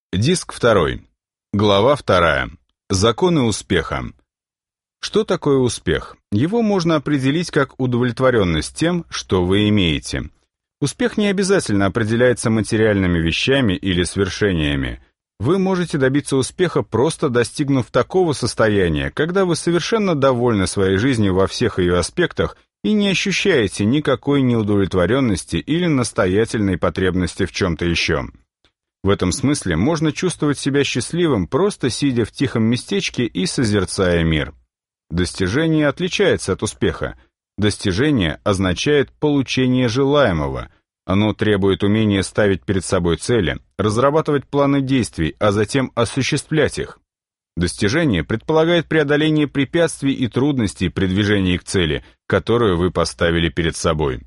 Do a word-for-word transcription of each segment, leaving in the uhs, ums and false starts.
Диск второй. Глава вторая. Законы успеха. Что такое успех? Его можно определить как удовлетворенность тем, что вы имеете. Успех не обязательно определяется материальными вещами или свершениями. Вы можете добиться успеха, просто достигнув такого состояния, когда вы совершенно довольны своей жизнью во всех ее аспектах и не ощущаете никакой неудовлетворенности или настоятельной потребности в чем-то еще. В этом смысле можно чувствовать себя счастливым, просто сидя в тихом местечке и созерцая мир. Достижение отличается от успеха. Достижение означает получение желаемого. Оно требует умения ставить перед собой цели, разрабатывать планы действий, а затем осуществлять их. Достижение предполагает преодоление препятствий и трудностей при движении к цели, которую вы поставили перед собой.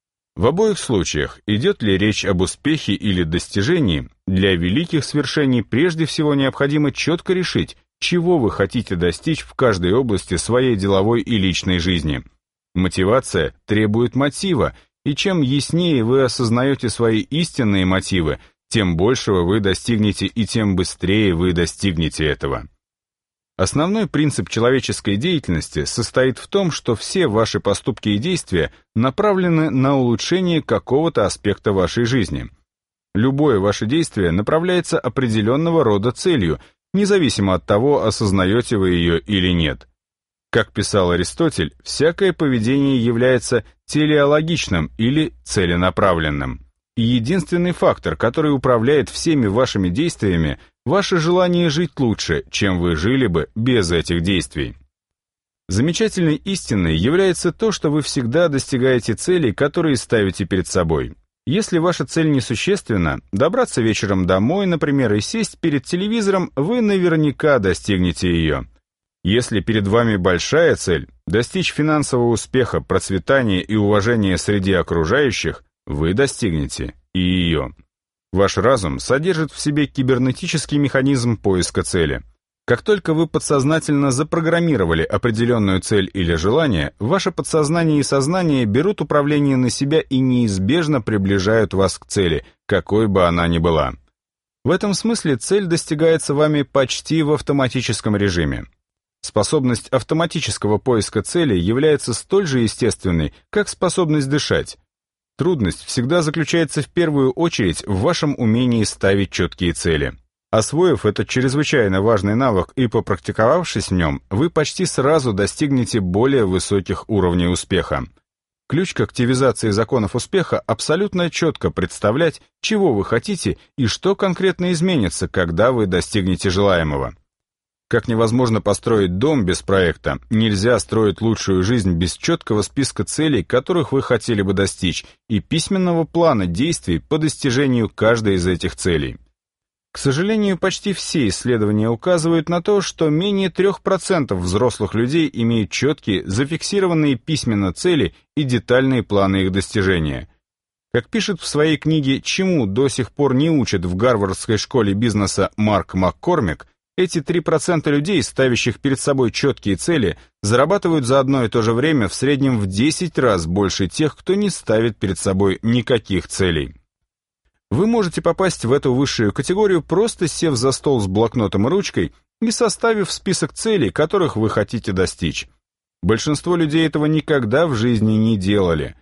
В обоих случаях, идет ли речь об успехе или достижении, для великих свершений прежде всего необходимо четко решить, чего вы хотите достичь в каждой области своей деловой и личной жизни. Мотивация требует мотива, и чем яснее вы осознаете свои истинные мотивы, тем большего вы достигнете и тем быстрее вы достигнете этого. Основной принцип человеческой деятельности состоит в том, что все ваши поступки и действия направлены на улучшение какого-то аспекта вашей жизни. Любое ваше действие направляется определенного рода целью, независимо от того, осознаете вы ее или нет. Как писал Аристотель, всякое поведение является телеологичным или целенаправленным. И единственный фактор, который управляет всеми вашими действиями, ваше желание жить лучше, чем вы жили бы без этих действий. Замечательной истиной является то, что вы всегда достигаете целей, которые ставите перед собой. Если ваша цель несущественна, добраться вечером домой, например, и сесть перед телевизором, вы наверняка достигнете ее. Если перед вами большая цель, достичь финансового успеха, процветания и уважения среди окружающих, вы достигнете и ее. Ваш разум содержит в себе кибернетический механизм поиска цели. Как только вы подсознательно запрограммировали определенную цель или желание, ваше подсознание и сознание берут управление на себя и неизбежно приближают вас к цели, какой бы она ни была. В этом смысле цель достигается вами почти в автоматическом режиме. Способность автоматического поиска цели является столь же естественной, как способность дышать. Трудность всегда заключается в первую очередь в вашем умении ставить четкие цели. Освоив этот чрезвычайно важный навык и попрактиковавшись в нем, вы почти сразу достигнете более высоких уровней успеха. Ключ к активизации законов успеха абсолютно четко представлять, чего вы хотите и что конкретно изменится, когда вы достигнете желаемого. Как невозможно построить дом без проекта, нельзя строить лучшую жизнь без четкого списка целей, которых вы хотели бы достичь, и письменного плана действий по достижению каждой из этих целей. К сожалению, почти все исследования указывают на то, что менее трех процентов взрослых людей имеют четкие, зафиксированные письменно цели и детальные планы их достижения. Как пишет в своей книге «Чему до сих пор не учат в Гарвардской школе бизнеса» Марк Маккормик, эти три процента людей, ставящих перед собой четкие цели, зарабатывают за одно и то же время в среднем в десять раз больше тех, кто не ставит перед собой никаких целей. Вы можете попасть в эту высшую категорию, просто сев за стол с блокнотом и ручкой и составив список целей, которых вы хотите достичь. Большинство людей этого никогда в жизни не делали.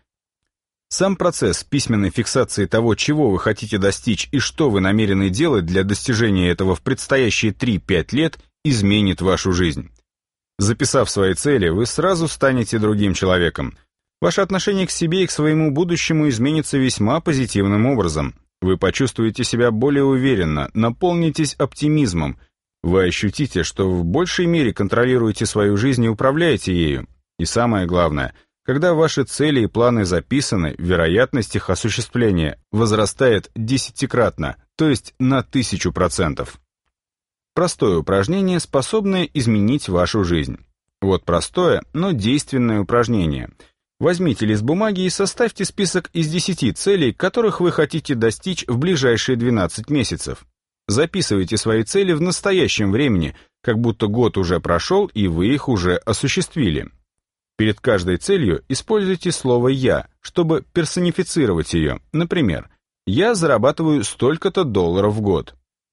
Сам процесс письменной фиксации того, чего вы хотите достичь и что вы намерены делать для достижения этого в предстоящие три-пять лет, изменит вашу жизнь. Записав свои цели, вы сразу станете другим человеком. Ваше отношение к себе и к своему будущему изменится весьма позитивным образом. Вы почувствуете себя более уверенно, наполнитесь оптимизмом. Вы ощутите, что в большей мере контролируете свою жизнь и управляете ею. И самое главное, когда ваши цели и планы записаны, вероятность их осуществления возрастает десятикратно, то есть на тысячу процентов. Простое упражнение, способное изменить вашу жизнь. Вот простое, но действенное упражнение. Возьмите лист бумаги и составьте список из десяти целей, которых вы хотите достичь в ближайшие двенадцать месяцев. Записывайте свои цели в настоящем времени, как будто год уже прошел и вы их уже осуществили. Перед каждой целью используйте слово «я», чтобы персонифицировать ее. Например, «я зарабатываю столько-то долларов в год».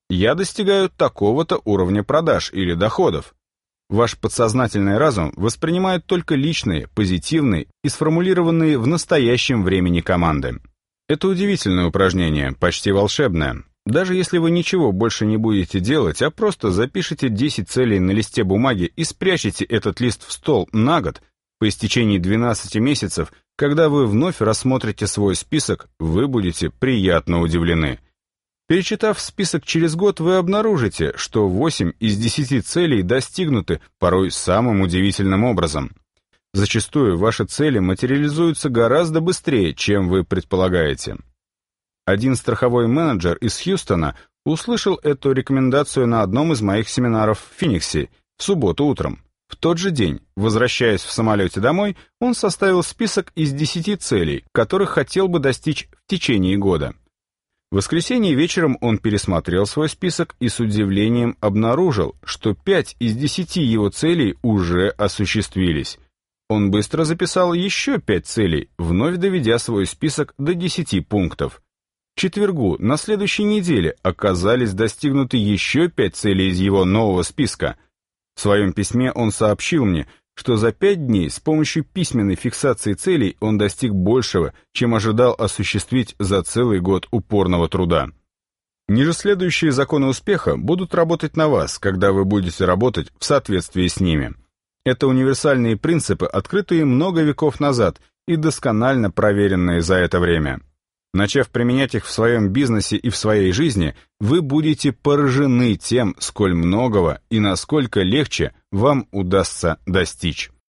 «Я достигаю такого-то уровня продаж или доходов». Ваш подсознательный разум воспринимает только личные, позитивные и сформулированные в настоящем времени команды. Это удивительное упражнение, почти волшебное. Даже если вы ничего больше не будете делать, а просто запишите десять целей на листе бумаги и спрячете этот лист в стол на год, по истечении двенадцати месяцев, когда вы вновь рассмотрите свой список, вы будете приятно удивлены. Перечитав список через год, вы обнаружите, что восемь из десяти целей достигнуты порой самым удивительным образом. Зачастую ваши цели материализуются гораздо быстрее, чем вы предполагаете. Один страховой менеджер из Хьюстона услышал эту рекомендацию на одном из моих семинаров в Фениксе в субботу утром. В тот же день, возвращаясь в самолете домой, он составил список из десяти целей, которых хотел бы достичь в течение года. В воскресенье вечером он пересмотрел свой список и с удивлением обнаружил, что пять из десяти его целей уже осуществились. Он быстро записал еще пять целей, вновь доведя свой список до десяти пунктов. В четвергу на следующей неделе оказались достигнуты еще пять целей из его нового списка. В своем письме он сообщил мне, что за пять дней с помощью письменной фиксации целей он достиг большего, чем ожидал осуществить за целый год упорного труда. Ниже следующие законы успеха будут работать на вас, когда вы будете работать в соответствии с ними. Это универсальные принципы, открытые много веков назад и досконально проверенные за это время. Начав применять их в своем бизнесе и в своей жизни, вы будете поражены тем, сколь многого и насколько легче вам удастся достичь.